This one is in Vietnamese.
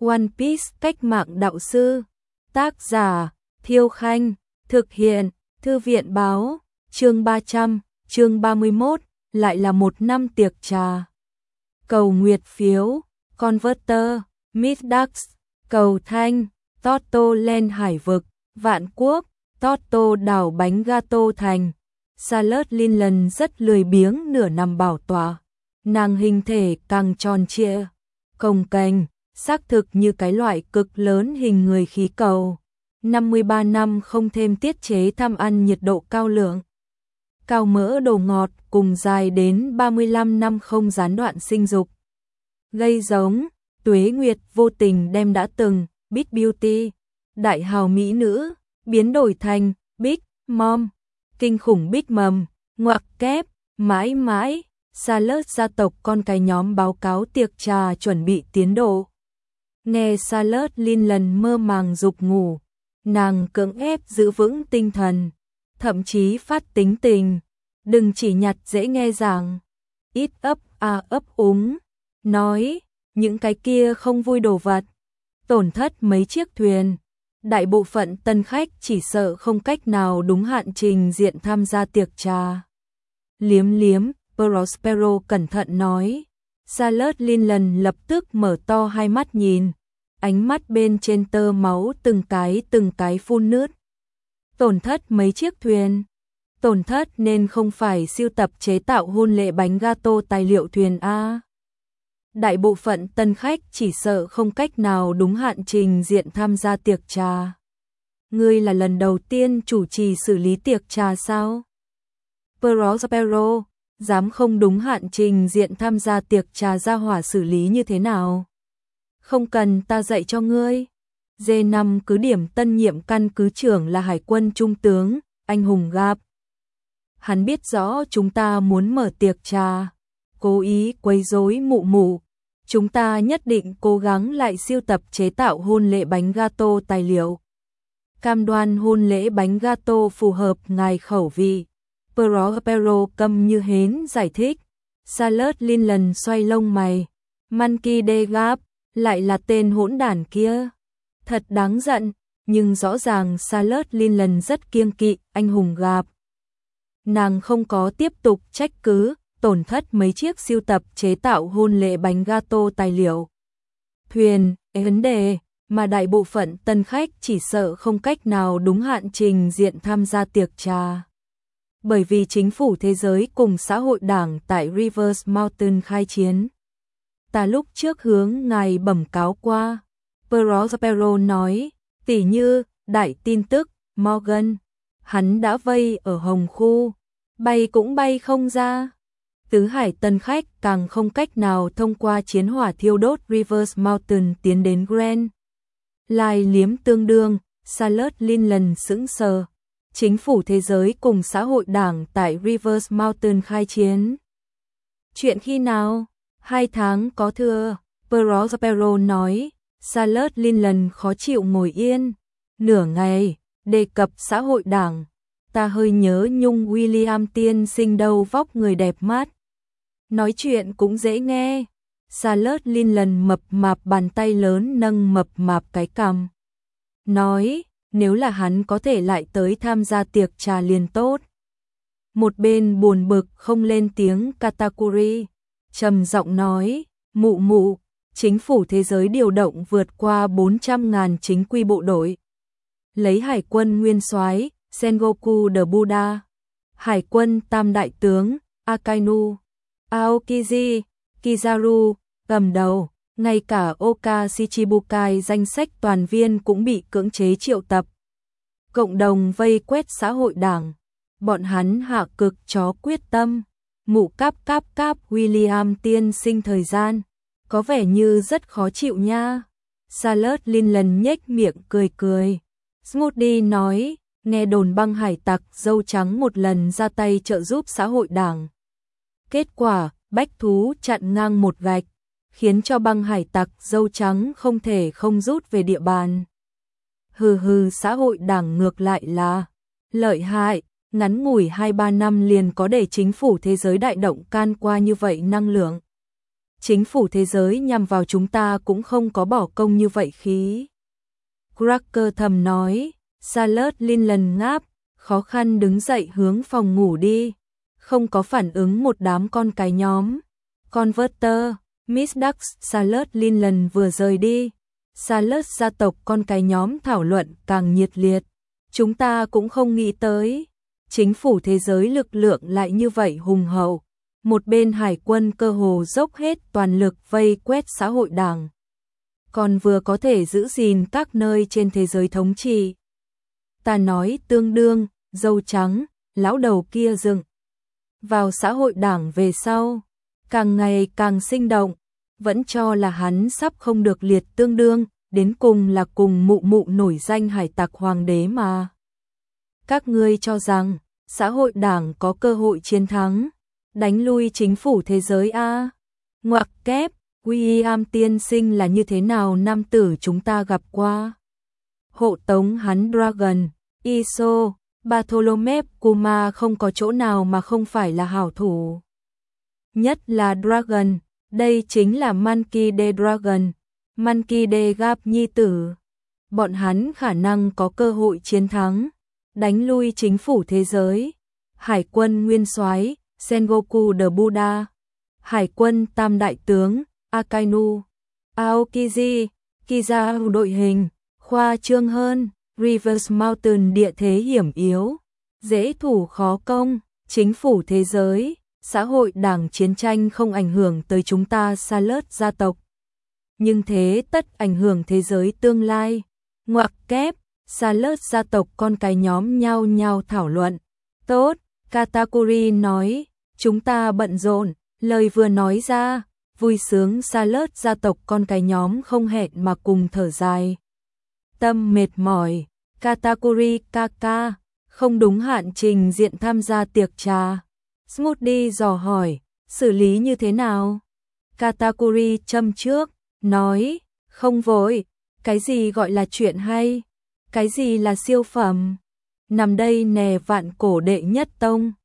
One Piece cách mạng đạo sư. Tác giả Thiêu Khanh. Thực hiện Thư viện báo. Chương 300, chương 31, lại là một năm tiệc trà. Cầu nguyệt phiếu, Converter, Midax, cầu thanh, Toto lên hải vực, vạn quốc, Toto đảo bánh gato thành. Charlotte Linland rất lười biếng nửa nằm bảo tọa. Nàng hình thể càng tròn trịa, cồng kềnh, xác thực như cái loại cực lớn hình người khí cầu. 53 năm không thêm tiết chế tham ăn nhiệt độ cao lượng, cao mỡ đồ ngọt cùng dài đến 35 năm không gián đoạn sinh dục. Gây giống, Tuế Nguyệt vô tình đem đã từng Big Beauty, đại hào mỹ nữ, biến đổi thành Big Mom, kinh khủng Big Mom, ngoặc kép, mãi mãi. Charlotte gia tộc con cái nhóm báo cáo tiệc trà chuẩn bị tiến độ. Nghe Charlotte Linland mơ màng dục ngủ, nàng cưỡng ép giữ vững tinh thần, thậm chí phát tính tình, đừng chỉ nhặt dễ nghe giảng, ít ấp úng, nói, những cái kia không vui đồ vật, tổn thất mấy chiếc thuyền, đại bộ phận tân khách chỉ sợ không cách nào đúng hạn trình diện tham gia tiệc trà. Liếm, Prospero cẩn thận nói. Charlotte Linland lập tức mở to hai mắt nhìn, ánh mắt bên trên tơ máu từng cái phun nước. Tổn thất mấy chiếc thuyền, tổn thất nên không phải siêu tập chế tạo hôn lễ bánh gato tài liệu thuyền A. Đại bộ phận tân khách chỉ sợ không cách nào đúng hạn trình diện tham gia tiệc trà. Ngươi là lần đầu tiên chủ trì xử lý tiệc trà sao? Prospero, dám không đúng hạn trình diện tham gia tiệc trà gia hỏa xử lý như thế nào? Không cần ta dạy cho ngươi. D5 cứ điểm tân nhiệm căn cứ trưởng là hải quân trung tướng, anh hùng Gap. Hắn biết rõ chúng ta muốn mở tiệc trà, cố ý quấy rối mụ mụ. Chúng ta nhất định cố gắng lại siêu tập chế tạo hôn lễ bánh gato tài liệu. Cam đoan hôn lễ bánh gato phù hợp ngài khẩu vị. Prospero câm như hến giải thích. Charlotte Linland xoay lông mày. Monkey D. Gap, lại là tên hỗn đản kia. Thật đáng giận, nhưng rõ ràng Charlotte Linland rất kiêng kỵ anh hùng Gap. Nàng không có tiếp tục trách cứ, tổn thất mấy chiếc siêu tập chế tạo hôn lễ bánh gato tài liệu. Thuyền, vấn đề mà đại bộ phận tân khách chỉ sợ không cách nào đúng hạn trình diện tham gia tiệc trà. Bởi vì chính phủ thế giới cùng xã hội đảng tại Rivers Mountain khai chiến. Ta lúc trước hướng ngài bẩm cáo qua. Prospero nói, tỉ như, đại tin tức, Morgan. Hắn đã vây ở Hồng Khu, bay cũng bay không ra. Tứ hải tân khách càng không cách nào thông qua chiến hỏa thiêu đốt Rivers Mountain tiến đến Grand. Lai liếm tương đương, Charlotte Linland sững sờ. Chính phủ thế giới cùng xã hội đảng tại Rivers Mountain khai chiến. Chuyện khi nào? 2 tháng có thưa, Prospero nói. Charlotte Linland khó chịu ngồi yên. Nửa ngày, đề cập xã hội đảng. Ta hơi nhớ nhung William tiên sinh đầu vóc người đẹp mắt. Nói chuyện cũng dễ nghe. Charlotte Linland mập mạp bàn tay lớn nâng mập mạp cái cằm. Nói, nếu là hắn có thể lại tới tham gia tiệc trà liền tốt. Một bên buồn bực không lên tiếng Katakuri, trầm giọng nói, mụ mụ, chính phủ thế giới điều động vượt qua 400.000 chính quy bộ đội. Lấy hải quân nguyên soái Sengoku the Buddha, hải quân tam đại tướng Akainu, Aokiji, Kizaru cầm đầu, ngay cả Oka Shichibukai danh sách toàn viên cũng bị cưỡng chế triệu tập. Cộng đồng vây quét xã hội đảng, bọn hắn hạ cực chó quyết tâm. Mụ cáp William tiên sinh thời gian, có vẻ như rất khó chịu nha. Charlotte Linland nhếch miệng cười. Smoothie nói, nghe đồn băng hải tặc dâu trắng một lần ra tay trợ giúp xã hội đảng. Kết quả, bách thú chặn ngang một gạch, khiến cho băng hải tặc dâu trắng không thể không rút về địa bàn. Hừ, xã hội đảng ngược lại là lợi hại, ngắn ngủi 2-3 năm liền có để chính phủ thế giới đại động can qua như vậy năng lượng. chính phủ thế giới nhằm vào chúng ta cũng không có bỏ công như vậy khí. Cracker thầm nói, Charlotte Linland ngáp, khó khăn đứng dậy hướng phòng ngủ đi, không có phản ứng một đám con cái nhóm. Converter, Miss Ducks, Charlotte Linland vừa rời đi. Charlotte gia tộc con cái nhóm thảo luận càng nhiệt liệt. Chúng ta cũng không nghĩ tới, chính phủ thế giới lực lượng lại như vậy hùng hậu. Một bên hải quân cơ hồ dốc hết toàn lực vây quét xã hội đảng, còn vừa có thể giữ gìn các nơi trên thế giới thống trị. Ta nói tương đương, dâu trắng, lão đầu kia dựng vào xã hội đảng về sau, càng ngày càng sinh động, vẫn cho là hắn sắp không được liệt tương đương, đến cùng là cùng mụ mụ nổi danh hải tặc hoàng đế mà. Các ngươi cho rằng, xã hội đảng có cơ hội chiến thắng, đánh lui chính phủ thế giới a? Ngoặc kép, William tiên sinh là như thế nào nam tử chúng ta gặp qua? Hộ tống hắn Dragon, Iso, Bartholomew Kuma không có chỗ nào mà không phải là hảo thủ. Nhất là Dragon, đây chính là Monkey D. Dragon, Monkey D. Gap nhi tử. Bọn hắn khả năng có cơ hội chiến thắng, đánh lui chính phủ thế giới. Hải quân nguyên soái Sengoku the Buddha, Hải quân tam đại tướng Akainu, Aokiji, Kizaru đội hình, khoa trương hơn, Rivers Mountain địa thế hiểm yếu, dễ thủ khó công, chính phủ thế giới, xã hội đảng chiến tranh không ảnh hưởng tới chúng ta Charlotte gia tộc. Nhưng thế tất ảnh hưởng thế giới tương lai. Ngoặc kép, Charlotte gia tộc con cái nhóm nhau nhau thảo luận. Tốt, Katakuri nói, chúng ta bận rộn, lời vừa nói ra, vui sướng Charlotte gia tộc con cái nhóm không hẹn mà cùng thở dài. Tâm mệt mỏi, Katakuri kaka, không đúng hạn trình diện tham gia tiệc trà. Smoothie dò hỏi, xử lý như thế nào? Katakuri châm trước, nói, không vội, cái gì gọi là chuyện hay? Cái gì là siêu phẩm? Nằm đây nè vạn cổ đệ nhất tông.